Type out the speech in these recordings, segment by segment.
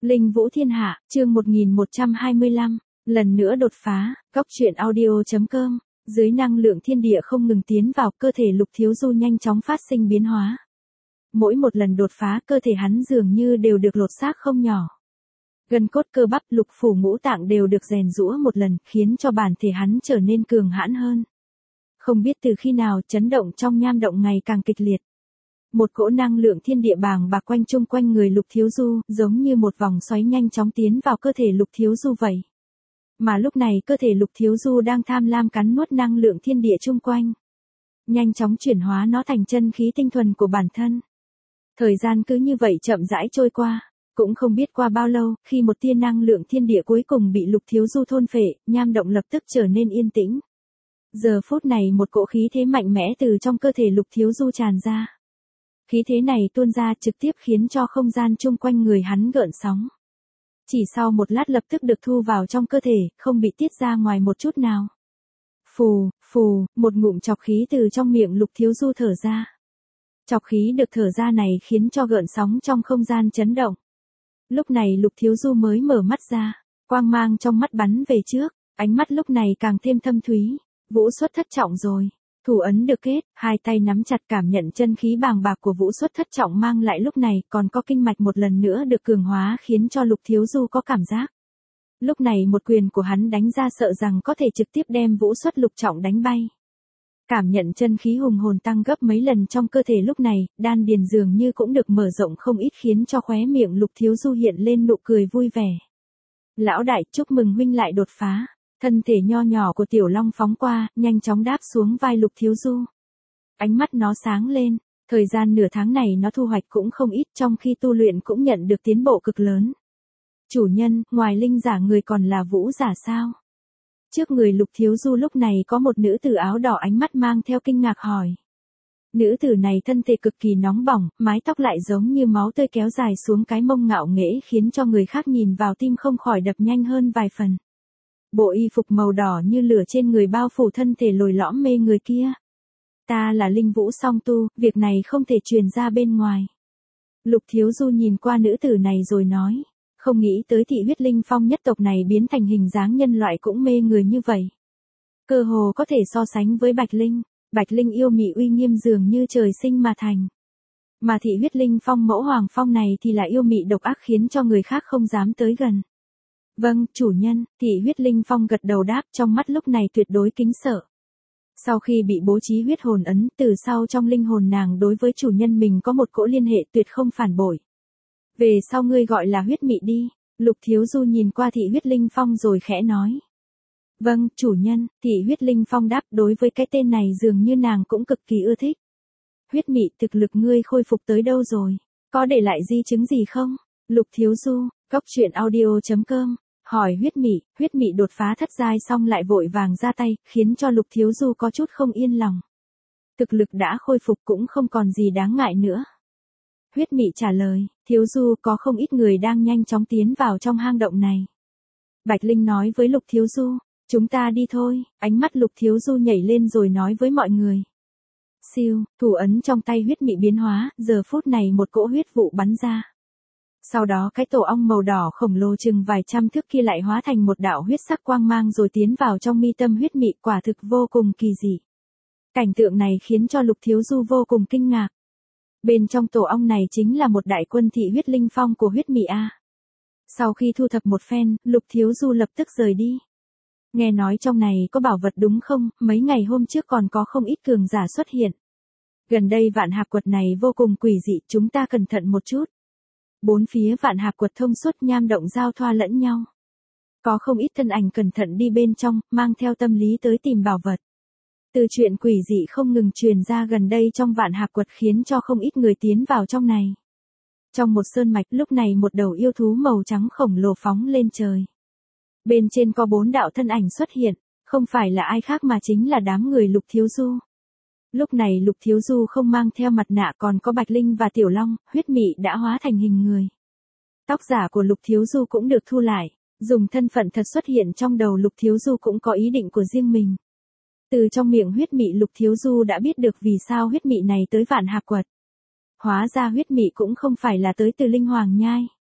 Linh Vũ Thiên Hạ, chương 1125, lần nữa đột phá, góc truyện audio.com, dưới năng lượng thiên địa không ngừng tiến vào, cơ thể Lục Thiếu Du nhanh chóng phát sinh biến hóa. Mỗi một lần đột phá, cơ thể hắn dường như đều được lột xác không nhỏ. Gân cốt cơ bắp, lục phủ ngũ tạng đều được rèn giũa một lần, khiến cho bản thể hắn trở nên cường hãn hơn. Không biết từ khi nào, chấn động trong nham động ngày càng kịch liệt. Một cỗ năng lượng thiên địa bàng bạc quanh chung quanh người Lục Thiếu Du, giống như một vòng xoáy nhanh chóng tiến vào cơ thể Lục Thiếu Du vậy. Mà lúc này cơ thể Lục Thiếu Du đang tham lam cắn nuốt năng lượng thiên địa chung quanh. Nhanh chóng chuyển hóa nó thành chân khí tinh thuần của bản thân. Thời gian cứ như vậy chậm rãi trôi qua. Cũng không biết qua bao lâu, khi một tia năng lượng thiên địa cuối cùng bị Lục Thiếu Du thôn phệ, nham động lập tức trở nên yên tĩnh. Giờ phút này một cỗ khí thế mạnh mẽ từ trong cơ thể Lục Thiếu Du tràn ra. Khí thế này tuôn ra trực tiếp khiến cho không gian chung quanh người hắn gợn sóng. Chỉ sau một lát lập tức được thu vào trong cơ thể, không bị tiết ra ngoài một chút nào. Phù, phù, một ngụm chọc khí từ trong miệng Lục Thiếu Du thở ra. Chọc khí được thở ra này khiến cho gợn sóng trong không gian chấn động. Lúc này Lục Thiếu Du mới mở mắt ra, quang mang trong mắt bắn về trước, ánh mắt lúc này càng thêm thâm thúy, vũ xuất thất trọng rồi. Thủ ấn được kết, hai tay nắm chặt cảm nhận chân khí bàng bạc của vũ xuất thất trọng mang lại lúc này, còn có kinh mạch một lần nữa được cường hóa khiến cho Lục Thiếu Du có cảm giác. Lúc này một quyền của hắn đánh ra sợ rằng có thể trực tiếp đem vũ xuất lục trọng đánh bay. Cảm nhận chân khí hùng hồn tăng gấp mấy lần trong cơ thể lúc này, đan điền dường như cũng được mở rộng không ít khiến cho khóe miệng Lục Thiếu Du hiện lên nụ cười vui vẻ. Lão đại, chúc mừng huynh lại đột phá. Thân thể nho nhỏ của Tiểu Long phóng qua, nhanh chóng đáp xuống vai Lục Thiếu Du. Ánh mắt nó sáng lên, thời gian nửa tháng này nó thu hoạch cũng không ít, trong khi tu luyện cũng nhận được tiến bộ cực lớn. Chủ nhân, ngoài linh giả người còn là vũ giả sao? Trước người Lục Thiếu Du lúc này có một nữ tử áo đỏ, ánh mắt mang theo kinh ngạc hỏi. Nữ tử này thân thể cực kỳ nóng bỏng, mái tóc lại giống như máu tươi kéo dài xuống cái mông ngạo nghễ khiến cho người khác nhìn vào tim không khỏi đập nhanh hơn vài phần. Bộ y phục màu đỏ như lửa trên người bao phủ thân thể lồi lõm mê người kia. Ta là Linh Vũ song tu, việc này không thể truyền ra bên ngoài. Lục Thiếu Du nhìn qua nữ tử này rồi nói, không nghĩ tới thị huyết linh phong nhất tộc này biến thành hình dáng nhân loại cũng mê người như vậy. Cơ hồ có thể so sánh với Bạch Linh, Bạch Linh yêu mị uy nghiêm dường như trời sinh mà thành. Mà thị huyết linh phong mẫu hoàng phong này thì là yêu mị độc ác khiến cho người khác không dám tới gần. Vâng, chủ nhân, thị huyết linh phong gật đầu đáp, trong mắt lúc này tuyệt đối kính sợ. Sau khi bị bố trí huyết hồn ấn, từ sau trong linh hồn nàng đối với chủ nhân mình có một cỗ liên hệ tuyệt không phản bội. Về sau ngươi gọi là huyết mị đi. Lục Thiếu Du nhìn qua thị huyết linh phong rồi khẽ nói. Vâng, chủ nhân, thị huyết linh phong đáp, đối với cái tên này dường như nàng cũng cực kỳ ưa thích. Huyết mị, thực lực ngươi khôi phục tới đâu rồi? Có để lại di chứng gì không? Lục Thiếu Du, góc truyện audio.com, hỏi huyết mị đột phá thất giai xong lại vội vàng ra tay, khiến cho Lục Thiếu Du có chút không yên lòng. Thực lực đã khôi phục cũng không còn gì đáng ngại nữa. Huyết mị trả lời, Thiếu Du có không ít người đang nhanh chóng tiến vào trong hang động này. Bạch Linh nói với Lục Thiếu Du, chúng ta đi thôi, ánh mắt Lục Thiếu Du nhảy lên rồi nói với mọi người. Siêu, thủ ấn trong tay huyết mị biến hóa, giờ phút này một cỗ huyết vụ bắn ra. Sau đó cái tổ ong màu đỏ khổng lồ chừng vài trăm thước kia lại hóa thành một đạo huyết sắc quang mang rồi tiến vào trong mi tâm huyết mị, quả thực vô cùng kỳ dị. Cảnh tượng này khiến cho Lục Thiếu Du vô cùng kinh ngạc. Bên trong tổ ong này chính là một đại quân thị huyết linh phong của huyết mị A. Sau khi thu thập một phen, Lục Thiếu Du lập tức rời đi. Nghe nói trong này có bảo vật đúng không, mấy ngày hôm trước còn có không ít cường giả xuất hiện. Gần đây vạn hạp quật này vô cùng quỷ dị, chúng ta cẩn thận một chút. Bốn phía vạn hạp quật thông suốt, nham động giao thoa lẫn nhau. Có không ít thân ảnh cẩn thận đi bên trong, mang theo tâm lý tới tìm bảo vật. Từ chuyện quỷ dị không ngừng truyền ra gần đây trong vạn hạp quật khiến cho không ít người tiến vào trong này. Trong một sơn mạch lúc này một đầu yêu thú màu trắng khổng lồ phóng lên trời. Bên trên có 4 đạo thân ảnh xuất hiện, không phải là ai khác mà chính là đám người Lục Thiếu Du. Lúc này Lục Thiếu Du không mang theo mặt nạ, còn có Bạch Linh và Tiểu Long, huyết mị đã hóa thành hình người. Tóc giả của Lục Thiếu Du cũng được thu lại, dùng thân phận thật xuất hiện trong đầu Lục Thiếu Du cũng có ý định của riêng mình. Từ trong miệng huyết mị Lục Thiếu Du đã biết được vì sao huyết mị này tới vạn hạp quật. Hóa ra huyết mị cũng không phải là tới từ Linh Hoàng Nhai.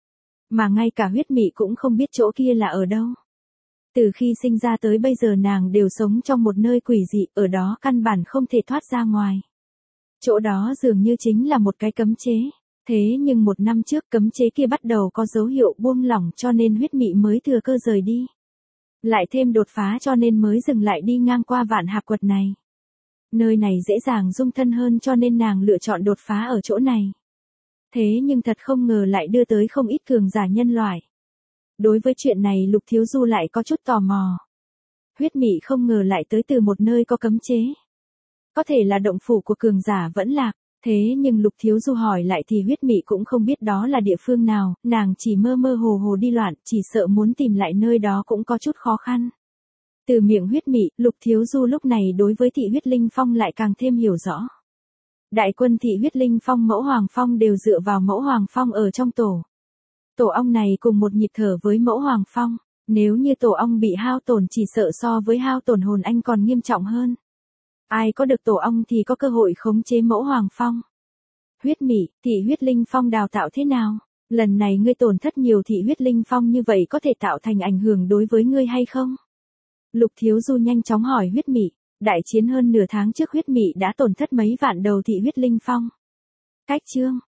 Mà ngay cả huyết mị cũng không biết chỗ kia là ở đâu. Từ khi sinh ra tới bây giờ nàng đều sống trong một nơi quỷ dị, ở đó căn bản không thể thoát ra ngoài. Chỗ đó dường như chính là một cái cấm chế. Thế nhưng một năm trước cấm chế kia bắt đầu có dấu hiệu buông lỏng cho nên huyết mị mới thừa cơ rời đi. Lại thêm đột phá cho nên mới dừng lại đi ngang qua vạn hạp quật này. Nơi này dễ dàng dung thân hơn cho nên nàng lựa chọn đột phá ở chỗ này. Thế nhưng thật không ngờ lại đưa tới không ít cường giả nhân loại. Đối với chuyện này Lục Thiếu Du lại có chút tò mò. Huyết mị không ngờ lại tới từ một nơi có cấm chế. Có thể là động phủ của cường giả vẫn lạc. Thế nhưng Lục Thiếu Du hỏi lại thì huyết mị cũng không biết đó là địa phương nào, nàng chỉ mơ mơ hồ hồ đi loạn, chỉ sợ muốn tìm lại nơi đó cũng có chút khó khăn. Từ miệng huyết mị, Lục Thiếu Du lúc này đối với thị huyết linh phong lại càng thêm hiểu rõ. Đại quân thị huyết linh phong mẫu hoàng phong đều dựa vào mẫu hoàng phong ở trong tổ. Tổ ong này cùng một nhịp thở với mẫu hoàng phong, nếu như tổ ong bị hao tổn chỉ sợ so với hao tổn hồn anh còn nghiêm trọng hơn. Ai có được tổ ong thì có cơ hội khống chế mẫu hoàng phong. Huyết mị, thị huyết linh phong đào tạo thế nào? Lần này ngươi tổn thất nhiều thị huyết linh phong như vậy có thể tạo thành ảnh hưởng đối với ngươi hay không? Lục Thiếu Du nhanh chóng hỏi huyết mị, đại chiến hơn nửa tháng trước huyết mị đã tổn thất mấy vạn đầu thị huyết linh phong. Cách chương